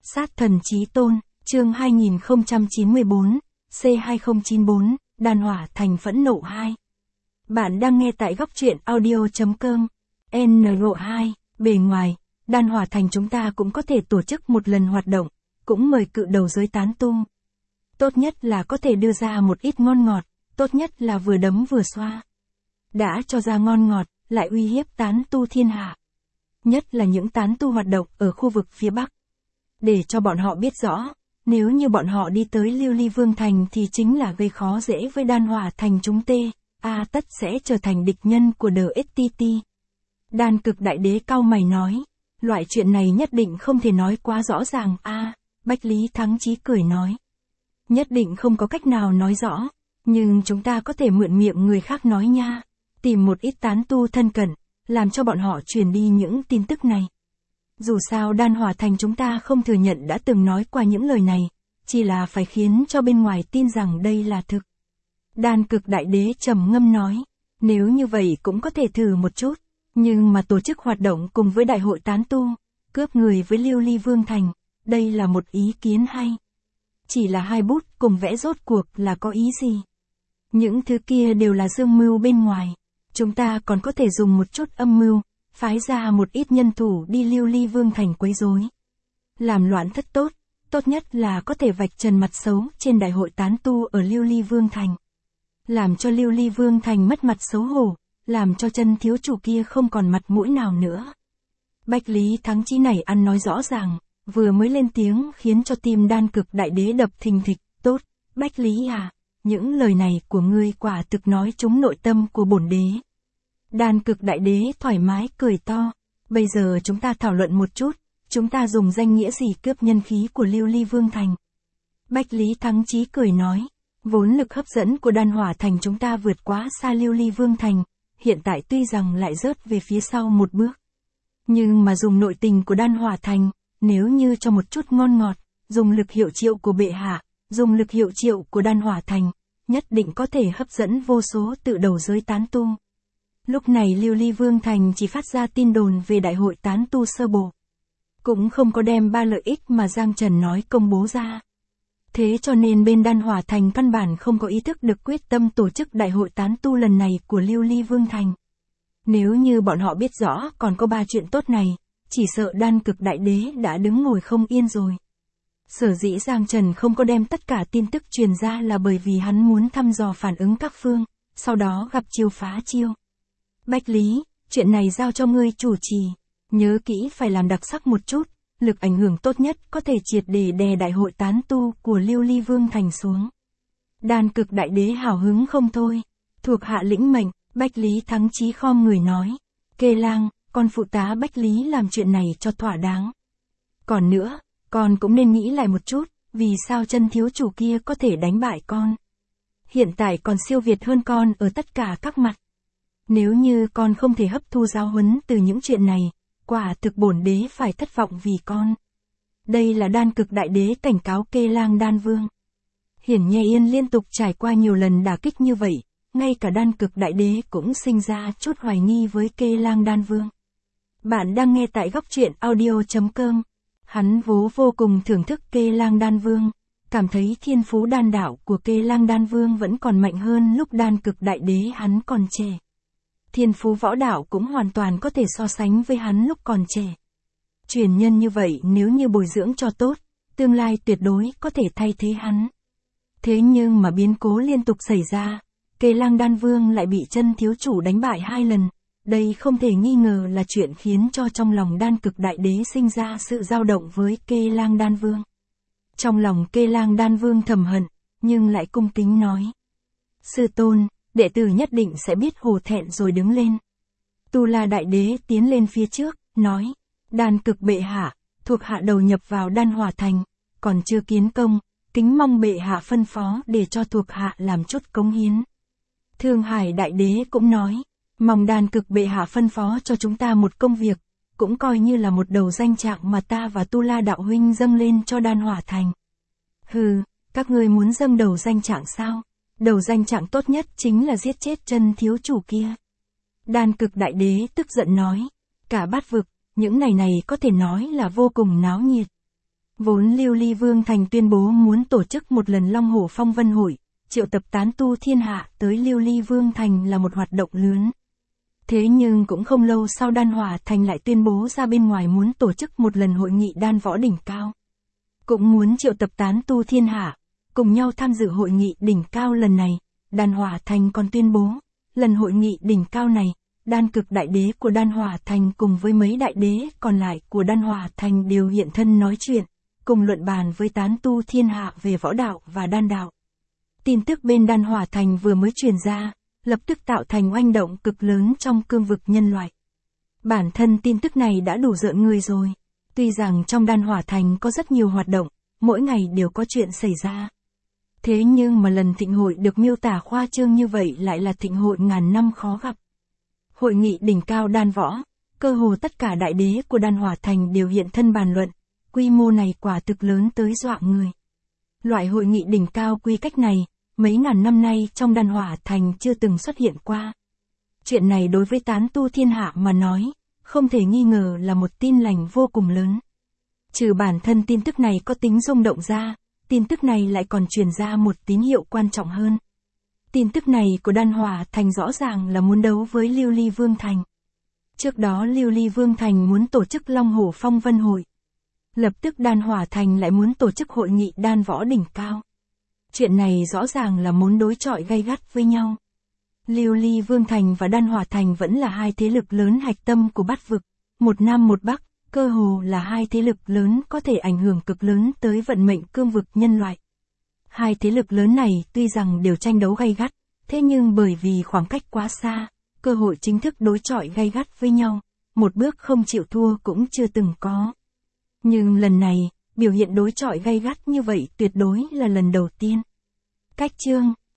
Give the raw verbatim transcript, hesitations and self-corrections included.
Sát thần chí tôn, chương hai nghìn không trăm chín mươi bốn, C hai không chín bốn, đan hỏa thành phẫn nộ hai. Bạn đang nghe tại góc truyện audio.com. N R hai, bề ngoài, đan hỏa thành chúng ta cũng có thể tổ chức một lần hoạt động, cũng mời cự đầu giới tán tu. Tốt nhất là có thể đưa ra một ít ngon ngọt, tốt nhất là vừa đấm vừa xoa. Đã cho ra ngon ngọt, lại uy hiếp tán tu thiên hạ. Nhất là những tán tu hoạt động ở khu vực phía Bắc. Để cho bọn họ biết rõ, nếu như bọn họ đi tới Lưu Ly Vương Thành thì chính là gây khó dễ với đan hỏa thành chúng tê, a tất sẽ trở thành địch nhân của đờ ét tê tê. Đan cực đại đế cau mày nói, loại chuyện này nhất định không thể nói quá rõ ràng a. Bách Lý Thắng Chí cười nói, nhất định không có cách nào nói rõ, nhưng chúng ta có thể mượn miệng người khác nói nha, tìm một ít tán tu thân cận, làm cho bọn họ truyền đi những tin tức này. Dù sao đan hỏa thành chúng ta không thừa nhận đã từng nói qua những lời này, chỉ là phải khiến cho bên ngoài tin rằng đây là thực. Đan cực đại đế trầm ngâm nói, nếu như vậy cũng có thể thử một chút, nhưng mà tổ chức hoạt động cùng với đại hội tán tu, cướp người với Lưu Ly Vương Thành, đây là một ý kiến hay. Chỉ là hai bút cùng vẽ rốt cuộc là có ý gì? Những thứ kia đều là dương mưu bên ngoài, chúng ta còn có thể dùng một chút âm mưu, phái ra một ít nhân thủ đi Lưu Ly Vương Thành quấy rối. Làm loạn thất tốt, tốt nhất là có thể vạch trần mặt xấu trên đại hội tán tu ở Lưu Ly Vương Thành. Làm cho Lưu Ly Vương Thành mất mặt xấu hổ, làm cho chân thiếu chủ kia không còn mặt mũi nào nữa. Bách Lý Thắng Chí này ăn nói rõ ràng, vừa mới lên tiếng khiến cho tim đan cực đại đế đập thình thịch. Tốt, Bách Lý à, những lời này của ngươi quả thực nói trúng nội tâm của bổn đế. Đan cực đại đế thoải mái cười to, bây giờ chúng ta thảo luận một chút, chúng ta dùng danh nghĩa gì cướp nhân khí của Lưu Ly Vương Thành. Bách Lý Thắng Chí cười nói, vốn lực hấp dẫn của đan hỏa thành chúng ta vượt quá xa Lưu Ly Vương Thành, hiện tại tuy rằng lại rớt về phía sau một bước. Nhưng mà dùng nội tình của đan hỏa thành, nếu như cho một chút ngon ngọt, dùng lực hiệu triệu của bệ hạ, dùng lực hiệu triệu của đan hỏa thành, nhất định có thể hấp dẫn vô số tự đầu giới tán tu. Lúc này Lưu Ly Vương Thành chỉ phát ra tin đồn về đại hội tán tu sơ bộ. Cũng không có đem ba lợi ích mà Giang Trần nói công bố ra. Thế cho nên bên đan hỏa thành căn bản không có ý thức được quyết tâm tổ chức đại hội tán tu lần này của Lưu Ly Vương Thành. Nếu như bọn họ biết rõ còn có ba chuyện tốt này, chỉ sợ đan cực đại đế đã đứng ngồi không yên rồi. Sở dĩ Giang Trần không có đem tất cả tin tức truyền ra là bởi vì hắn muốn thăm dò phản ứng các phương, sau đó gặp chiêu phá chiêu. Bách Lý, chuyện này giao cho ngươi chủ trì, nhớ kỹ phải làm đặc sắc một chút, lực ảnh hưởng tốt nhất có thể triệt để đè đại hội tán tu của Lưu Ly Vương Thành xuống. Đan cực đại đế hào hứng không thôi, thuộc hạ lĩnh mệnh. Bách Lý Thắng Chí khom người nói, Kê Lang, con phụ tá Bách Lý làm chuyện này cho thỏa đáng. Còn nữa, con cũng nên nghĩ lại một chút, vì sao chân thiếu chủ kia có thể đánh bại con. Hiện tại còn siêu việt hơn con ở tất cả các mặt. Nếu như con không thể hấp thu giáo huấn từ những chuyện này, quả thực bổn đế phải thất vọng vì con. Đây là đan cực đại đế cảnh cáo Kê Lang đan vương. Hiển Nhê Yên liên tục trải qua nhiều lần đả kích như vậy, ngay cả đan cực đại đế cũng sinh ra chút hoài nghi với Kê Lang đan vương. Bạn đang nghe tại góc truyện audio.com. Hắn vốn vô cùng thưởng thức Kê Lang đan vương, cảm thấy thiên phú đan đạo của Kê Lang đan vương vẫn còn mạnh hơn lúc đan cực đại đế hắn còn trẻ. Thiên phú võ đạo cũng hoàn toàn có thể so sánh với hắn lúc còn trẻ. Truyền nhân như vậy nếu như bồi dưỡng cho tốt, tương lai tuyệt đối có thể thay thế hắn. Thế nhưng mà biến cố liên tục xảy ra, Kê Lang đan vương lại bị chân thiếu chủ đánh bại hai lần, đây không thể nghi ngờ là chuyện khiến cho trong lòng đan cực đại đế sinh ra sự dao động với Kê Lang đan vương. Trong lòng Kê Lang đan vương thầm hận, nhưng lại cung kính nói, sư tôn, đệ tử nhất định sẽ biết hổ thẹn rồi đứng lên. Tu La đại đế tiến lên phía trước, nói, đan cực bệ hạ, thuộc hạ đầu nhập vào đan hỏa thành, còn chưa kiến công, kính mong bệ hạ phân phó để cho thuộc hạ làm chút cống hiến. Thương Hải đại đế cũng nói, mong đan cực bệ hạ phân phó cho chúng ta một công việc, cũng coi như là một đầu danh trạng mà ta và Tu La đạo huynh dâng lên cho đan hỏa thành. Hừ, các ngươi muốn dâng đầu danh trạng sao? Đầu danh trạng tốt nhất chính là giết chết chân thiếu chủ kia. Đan cực đại đế tức giận nói, cả bát vực, những này này có thể nói là vô cùng náo nhiệt. Vốn Lưu Ly Vương Thành tuyên bố muốn tổ chức một lần Long Hổ Phong Vân Hội, triệu tập tán tu thiên hạ tới Lưu Ly Vương Thành là một hoạt động lớn. Thế nhưng cũng không lâu sau Đan Hỏa Thành lại tuyên bố ra bên ngoài muốn tổ chức một lần hội nghị đan võ đỉnh cao. Cũng muốn triệu tập tán tu thiên hạ, cùng nhau tham dự hội nghị đỉnh cao lần này. Đan Hỏa Thành còn tuyên bố, lần hội nghị đỉnh cao này, Đan Cực Đại Đế của Đan Hỏa Thành cùng với mấy đại đế còn lại của Đan Hỏa Thành đều hiện thân nói chuyện, cùng luận bàn với tán tu thiên hạ về võ đạo và đan đạo. Tin tức bên Đan Hỏa Thành vừa mới truyền ra, lập tức tạo thành oanh động cực lớn trong cương vực nhân loại. Bản thân tin tức này đã đủ rợn người rồi. Tuy rằng trong Đan Hỏa Thành có rất nhiều hoạt động, mỗi ngày đều có chuyện xảy ra. Thế nhưng mà lần thịnh hội được miêu tả khoa trương như vậy lại là thịnh hội ngàn năm khó gặp. Hội nghị đỉnh cao đan võ, cơ hồ tất cả đại đế của Đan Hỏa Thành đều hiện thân bàn luận, quy mô này quả thực lớn tới dọa người. Loại hội nghị đỉnh cao quy cách này, mấy ngàn năm nay trong Đan Hỏa Thành chưa từng xuất hiện qua. Chuyện này đối với tán tu thiên hạ mà nói, không thể nghi ngờ là một tin lành vô cùng lớn. Trừ bản thân tin tức này có tính rung động ra, tin tức này lại còn truyền ra một tín hiệu quan trọng hơn. Tin tức này của Đan Hỏa Thành rõ ràng là muốn đấu với Lưu Ly Vương Thành. Trước đó Lưu Ly Vương Thành muốn tổ chức Long Hổ Phong Vân Hội. Lập tức Đan Hỏa Thành lại muốn tổ chức hội nghị đan võ đỉnh cao. Chuyện này rõ ràng là muốn đối chọi gay gắt với nhau. Lưu Ly Vương Thành và Đan Hỏa Thành vẫn là hai thế lực lớn hạch tâm của bát vực, một Nam một Bắc, cơ hồ là hai thế lực lớn có thể ảnh hưởng cực lớn tới vận mệnh cương vực nhân loại. Hai thế lực lớn này tuy rằng đều tranh đấu gay gắt, thế nhưng bởi vì khoảng cách quá xa, cơ hội chính thức đối chọi gay gắt với nhau, một bước không chịu thua cũng chưa từng có. Nhưng lần này, biểu hiện đối chọi gay gắt như vậy tuyệt đối là lần đầu tiên. Cách chương